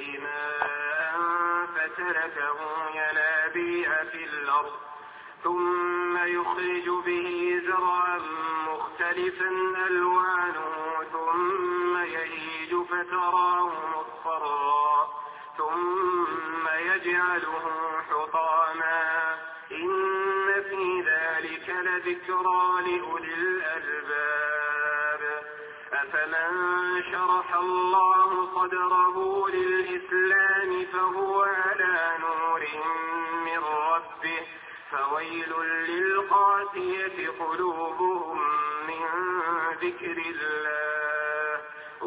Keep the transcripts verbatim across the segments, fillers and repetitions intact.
عليه ماء فتركه ينابيع في الأرض ثم يخرج به زرعا مختلفا ألوانه ثم يهيج فتراه مصفرا ثم يجعله حطاما إن في ذلك لذكرى لأولي الألباب. أفمن شرح الله صدره للإسلام فهو على نور من ربه فويل للقاسية قلوبهم من ذكر الله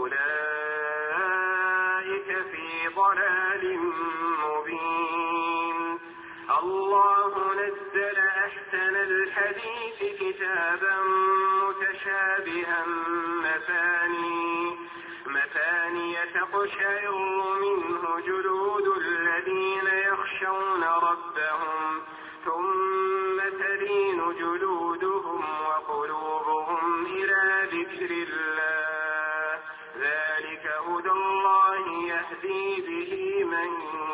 أولئك في ضلال مبين. الله نزل أحسن الحديث كتابا متشابها مثاني مثاني تقشعر منه جلود الذين يخشون ربهم ثم تلين جلودهم وقلوبهم إلى ذكر الله ذلك هدى الله يهدي به من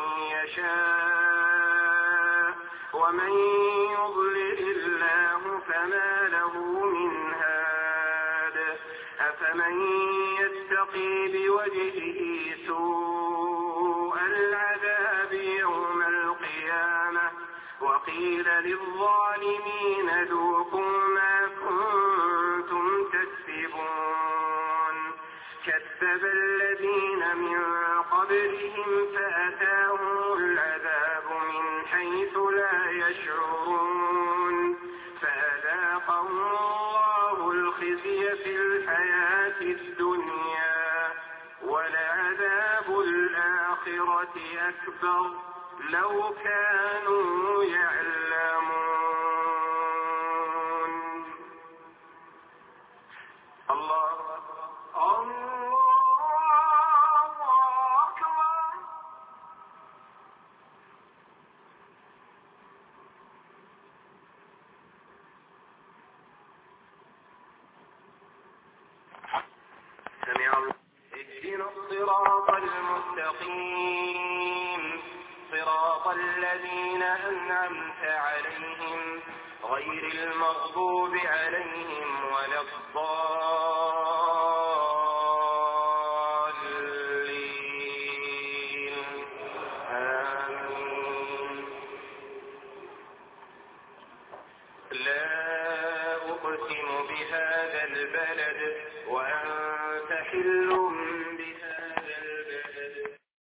يشاء ومن يضلل الله فما له من هاد. أفمن يتقي بوجهه سوء العذاب يوم القيامة وقيل للظالمين ذوقوا ما كنتم تكسبون. كذب الذين من قبلهم فأتاهم العذاب من حيث لا يشعرون فأذاقهم الله الخزي في الحياة الدنيا ولعذاب الآخرة أكبر لو كانوا يعلمون. الله الله أكبر. سمع الله. اهدنا الصراط المستقيم صراط الذين أنعمت عليهم غير المغضوب عليهم ولا الضالين آمين. لا أقسم بهذا البلد وأنت حل